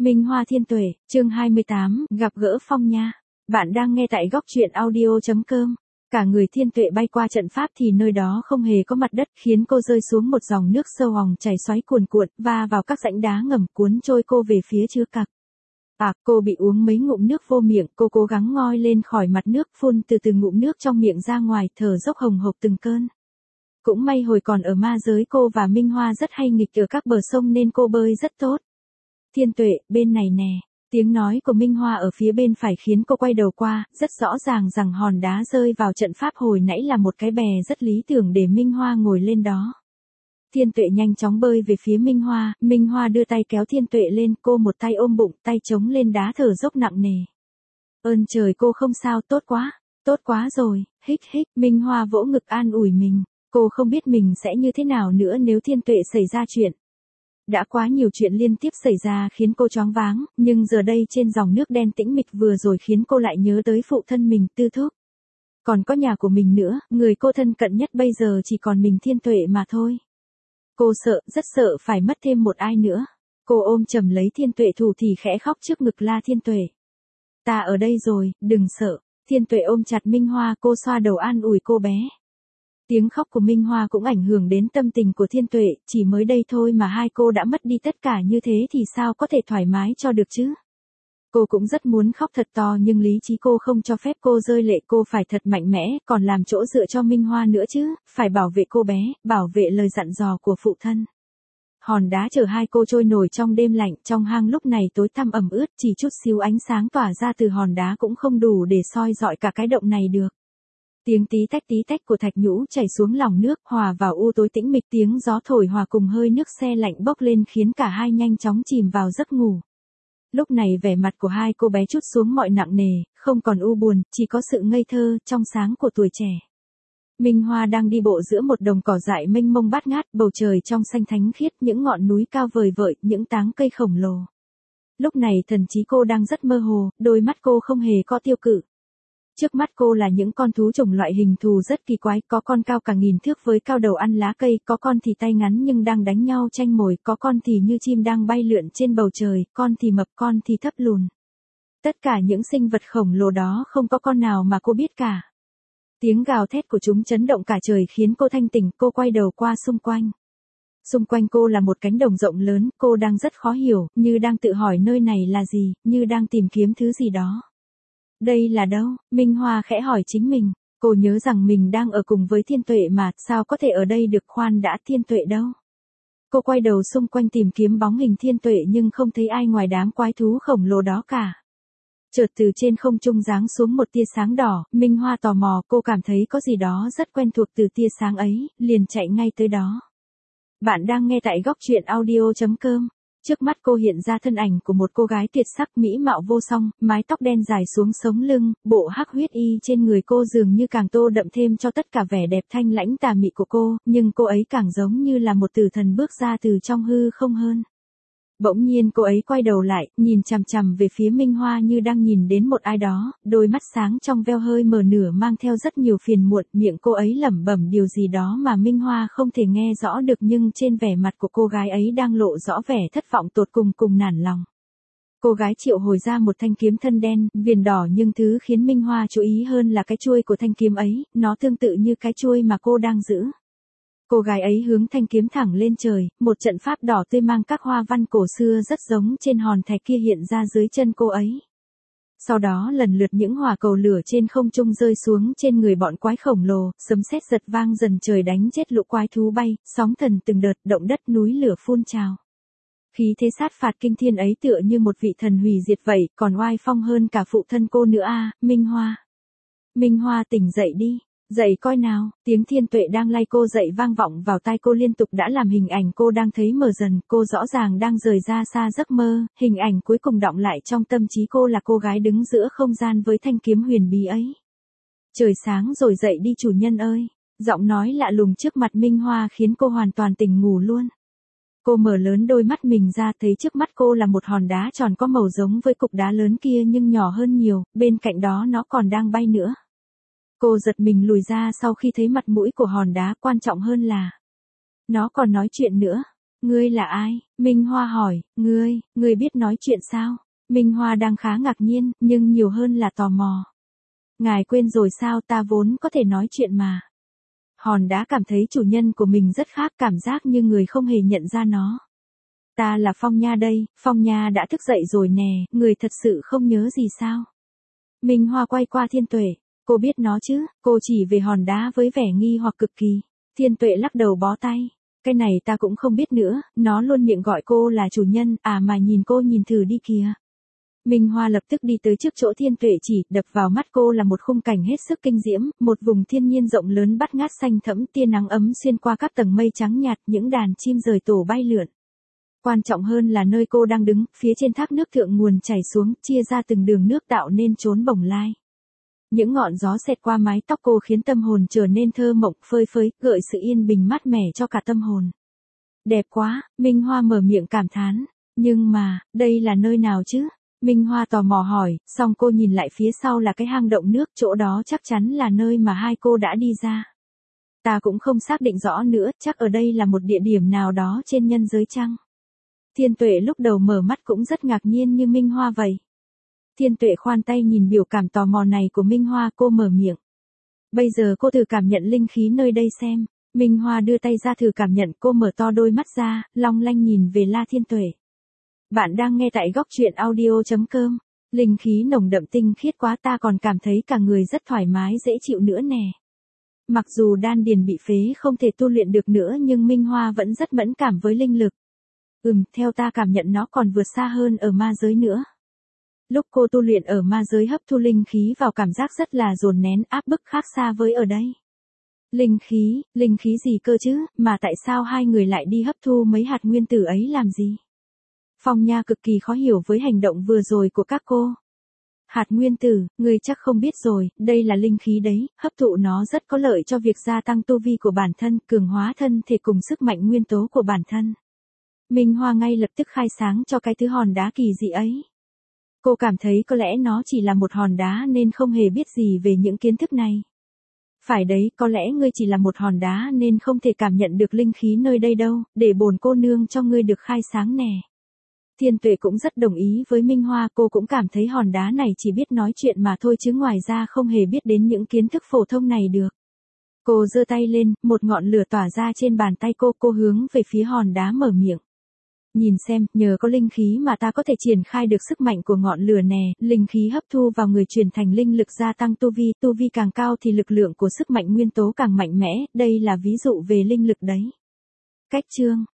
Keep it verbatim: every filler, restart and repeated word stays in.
Minh Hoa Thiên Tuệ, chương hai mươi tám, gặp gỡ Phong Nha. Bạn đang nghe tại góc truyện audio chấm com. Cả người Thiên Tuệ bay qua trận pháp thì nơi đó không hề có mặt đất, khiến cô rơi xuống một dòng nước sâu hòng chảy xoáy cuồn cuộn, va vào các rãnh đá ngầm cuốn trôi cô về phía chứa cặc. À, cô bị uống mấy ngụm nước vô miệng, cô cố gắng ngoi lên khỏi mặt nước, phun từ từ ngụm nước trong miệng ra ngoài, thở dốc hồng hộc từng cơn. Cũng may hồi còn ở ma giới cô và Minh Hoa rất hay nghịch ở các bờ sông nên cô bơi rất tốt. Thiên Tuệ, bên này nè. Tiếng nói của Minh Hoa ở phía bên phải khiến cô quay đầu qua, rất rõ ràng rằng hòn đá rơi vào trận pháp hồi nãy là một cái bè rất lý tưởng để Minh Hoa ngồi lên đó. Thiên Tuệ nhanh chóng bơi về phía Minh Hoa, Minh Hoa đưa tay kéo Thiên Tuệ lên, cô một tay ôm bụng, tay chống lên đá thở dốc nặng nề. Ơn trời, cô không sao, tốt quá, tốt quá rồi, hích hích, Minh Hoa vỗ ngực an ủi mình, cô không biết mình sẽ như thế nào nữa nếu Thiên Tuệ xảy ra chuyện. Đã quá nhiều chuyện liên tiếp xảy ra khiến cô choáng váng, nhưng giờ đây trên dòng nước đen tĩnh mịch vừa rồi khiến cô lại nhớ tới phụ thân mình, Tư Thúc. Còn có nhà của mình nữa, người cô thân cận nhất bây giờ chỉ còn mình Thiên Tuệ mà thôi. Cô sợ, rất sợ phải mất thêm một ai nữa. Cô ôm chầm lấy Thiên Tuệ thủ thì khẽ khóc trước ngực la Thiên Tuệ. Ta ở đây rồi, đừng sợ. Thiên Tuệ ôm chặt Minh Hoa, cô xoa đầu an ủi cô bé. Tiếng khóc của Minh Hoa cũng ảnh hưởng đến tâm tình của Thiên Tuệ, chỉ mới đây thôi mà hai cô đã mất đi tất cả như thế thì sao có thể thoải mái cho được chứ? Cô cũng rất muốn khóc thật to nhưng lý trí cô không cho phép cô rơi lệ, cô phải thật mạnh mẽ, còn làm chỗ dựa cho Minh Hoa nữa chứ, phải bảo vệ cô bé, bảo vệ lời dặn dò của phụ thân. Hòn đá chở hai cô trôi nổi trong đêm lạnh, trong hang lúc này tối tăm ẩm ướt, chỉ chút xíu ánh sáng tỏa ra từ hòn đá cũng không đủ để soi rọi cả cái động này được. Tiếng tí tách tí tách của thạch nhũ chảy xuống lòng nước, hòa vào u tối tĩnh mịch, tiếng gió thổi hòa cùng hơi nước se lạnh bốc lên khiến cả hai nhanh chóng chìm vào giấc ngủ. Lúc này vẻ mặt của hai cô bé chút xuống mọi nặng nề, không còn u buồn, chỉ có sự ngây thơ, trong sáng của tuổi trẻ. Minh Hoa đang đi bộ giữa một đồng cỏ dại mênh mông bát ngát, bầu trời trong xanh thánh khiết, những ngọn núi cao vời vợi, những táng cây khổng lồ. Lúc này thần trí cô đang rất mơ hồ, đôi mắt cô không hề có tiêu cự. Trước mắt cô là những con thú chủng loại hình thù rất kỳ quái, có con cao cả nghìn thước với cao đầu ăn lá cây, có con thì tay ngắn nhưng đang đánh nhau tranh mồi, có con thì như chim đang bay lượn trên bầu trời, con thì mập, con thì thấp lùn. Tất cả những sinh vật khổng lồ đó không có con nào mà cô biết cả. Tiếng gào thét của chúng chấn động cả trời khiến cô thanh tỉnh, cô quay đầu qua xung quanh. Xung quanh cô là một cánh đồng rộng lớn, cô đang rất khó hiểu, như đang tự hỏi nơi này là gì, như đang tìm kiếm thứ gì đó. Đây là đâu? Minh Hoa khẽ hỏi chính mình. Cô nhớ rằng mình đang ở cùng với Thiên Tuệ mà, sao có thể ở đây được, khoan đã, Thiên Tuệ đâu? Cô quay đầu xung quanh tìm kiếm bóng hình Thiên Tuệ nhưng không thấy ai ngoài đám quái thú khổng lồ đó cả. Chợt từ trên không trung giáng xuống một tia sáng đỏ, Minh Hoa tò mò, cô cảm thấy có gì đó rất quen thuộc từ tia sáng ấy, liền chạy ngay tới đó. Bạn đang nghe tại góc truyện audio chấm com. Trước mắt cô hiện ra thân ảnh của một cô gái tuyệt sắc mỹ mạo vô song, mái tóc đen dài xuống sống lưng, bộ hắc huyết y trên người cô dường như càng tô đậm thêm cho tất cả vẻ đẹp thanh lãnh tà mị của cô, nhưng cô ấy càng giống như là một tử thần bước ra từ trong hư không hơn. Bỗng nhiên cô ấy quay đầu lại, nhìn chằm chằm về phía Minh Hoa như đang nhìn đến một ai đó, đôi mắt sáng trong veo hơi mở nửa mang theo rất nhiều phiền muộn, miệng cô ấy lẩm bẩm điều gì đó mà Minh Hoa không thể nghe rõ được nhưng trên vẻ mặt của cô gái ấy đang lộ rõ vẻ thất vọng tột cùng cùng nản lòng. Cô gái triệu hồi ra một thanh kiếm thân đen, viền đỏ nhưng thứ khiến Minh Hoa chú ý hơn là cái chuôi của thanh kiếm ấy, nó tương tự như cái chuôi mà cô đang giữ. Cô gái ấy hướng thanh kiếm thẳng lên trời, một trận pháp đỏ tươi mang các hoa văn cổ xưa rất giống trên hòn thạch kia hiện ra dưới chân cô ấy. Sau đó lần lượt những hỏa cầu lửa trên không trung rơi xuống trên người bọn quái khổng lồ, sấm sét giật vang dần trời đánh chết lũ quái thú bay, sóng thần từng đợt, động đất núi lửa phun trào. Khí thế sát phạt kinh thiên ấy tựa như một vị thần hủy diệt vậy, còn oai phong hơn cả phụ thân cô nữa a, Minh Hoa. Minh Hoa tỉnh dậy đi. Dậy coi nào, tiếng Thiên Tuệ đang lay cô dậy vang vọng vào tai cô liên tục đã làm hình ảnh cô đang thấy mờ dần, cô rõ ràng đang rời ra xa giấc mơ, hình ảnh cuối cùng đọng lại trong tâm trí cô là cô gái đứng giữa không gian với thanh kiếm huyền bí ấy. Trời sáng rồi, dậy đi chủ nhân ơi, giọng nói lạ lùng trước mặt Minh Hoa khiến cô hoàn toàn tỉnh ngủ luôn. Cô mở lớn đôi mắt mình ra, thấy trước mắt cô là một hòn đá tròn có màu giống với cục đá lớn kia nhưng nhỏ hơn nhiều, bên cạnh đó nó còn đang bay nữa. Cô giật mình lùi ra sau khi thấy mặt mũi của hòn đá, quan trọng hơn là nó còn nói chuyện nữa. Ngươi là ai? Minh Hoa hỏi, ngươi, ngươi biết nói chuyện sao? Minh Hoa đang khá ngạc nhiên, nhưng nhiều hơn là tò mò. Ngài quên rồi sao, ta vốn có thể nói chuyện mà. Hòn đá cảm thấy chủ nhân của mình rất khác, cảm giác như người không hề nhận ra nó. Ta là Phong Nha đây, Phong Nha đã thức dậy rồi nè, người thật sự không nhớ gì sao? Minh Hoa quay qua Thiên Tuệ, cô biết nó chứ, cô chỉ về hòn đá với vẻ nghi hoặc cực kỳ. Thiên Tuệ lắc đầu bó tay, cái này ta cũng không biết nữa, nó luôn miệng gọi cô là chủ nhân, à mà nhìn cô nhìn thử đi kìa. Minh Hoa lập tức đi tới trước chỗ Thiên Tuệ chỉ, đập vào mắt cô là một khung cảnh hết sức kinh diễm, một vùng thiên nhiên rộng lớn bát ngát xanh thẫm, tia nắng ấm xuyên qua các tầng mây trắng nhạt, những đàn chim rời tổ bay lượn. Quan trọng hơn là nơi cô đang đứng, phía trên thác nước thượng nguồn chảy xuống, chia ra từng đường nước tạo nên chốn bồng lai. Những ngọn gió xẹt qua mái tóc cô khiến tâm hồn trở nên thơ mộng, phơi phới, gợi sự yên bình mát mẻ cho cả tâm hồn. Đẹp quá, Minh Hoa mở miệng cảm thán. Nhưng mà, đây là nơi nào chứ? Minh Hoa tò mò hỏi, xong cô nhìn lại phía sau là cái hang động nước, chỗ đó chắc chắn là nơi mà hai cô đã đi ra. Ta cũng không xác định rõ nữa, chắc ở đây là một địa điểm nào đó trên nhân giới chăng? Thiên Tuệ lúc đầu mở mắt cũng rất ngạc nhiên như Minh Hoa vậy. Thiên Tuệ khoan tay nhìn biểu cảm tò mò này của Minh Hoa, cô mở miệng. Bây giờ cô thử cảm nhận linh khí nơi đây xem. Minh Hoa đưa tay ra thử cảm nhận, cô mở to đôi mắt ra, long lanh nhìn về La Thiên Tuệ. Bạn đang nghe tại góc truyện audio chấm com. Linh khí nồng đậm tinh khiết quá, ta còn cảm thấy cả người rất thoải mái dễ chịu nữa nè. Mặc dù đan điền bị phế không thể tu luyện được nữa nhưng Minh Hoa vẫn rất mẫn cảm với linh lực. Ừm, theo ta cảm nhận nó còn vượt xa hơn ở ma giới nữa. Lúc cô tu luyện ở ma giới hấp thu linh khí vào cảm giác rất là dồn nén, áp bức, khác xa với ở đây. Linh khí, linh khí gì cơ chứ, mà tại sao hai người lại đi hấp thu mấy hạt nguyên tử ấy làm gì? Phong Nha cực kỳ khó hiểu với hành động vừa rồi của các cô. Hạt nguyên tử, ngươi chắc không biết rồi, đây là linh khí đấy, hấp thụ nó rất có lợi cho việc gia tăng tu vi của bản thân, cường hóa thân thể cùng sức mạnh nguyên tố của bản thân. Minh Hoa ngay lập tức khai sáng cho cái thứ hòn đá kỳ dị ấy. Cô cảm thấy có lẽ nó chỉ là một hòn đá nên không hề biết gì về những kiến thức này. Phải đấy, có lẽ ngươi chỉ là một hòn đá nên không thể cảm nhận được linh khí nơi đây đâu, để bổn cô nương cho ngươi được khai sáng nè. Thiên Tuệ cũng rất đồng ý với Minh Hoa, cô cũng cảm thấy hòn đá này chỉ biết nói chuyện mà thôi chứ ngoài ra không hề biết đến những kiến thức phổ thông này được. Cô giơ tay lên, một ngọn lửa tỏa ra trên bàn tay cô, cô hướng về phía hòn đá mở miệng. Nhìn xem, nhờ có linh khí mà ta có thể triển khai được sức mạnh của ngọn lửa nè, linh khí hấp thu vào người truyền thành linh lực gia tăng tu vi, tu vi càng cao thì lực lượng của sức mạnh nguyên tố càng mạnh mẽ, đây là ví dụ về linh lực đấy. Cách chương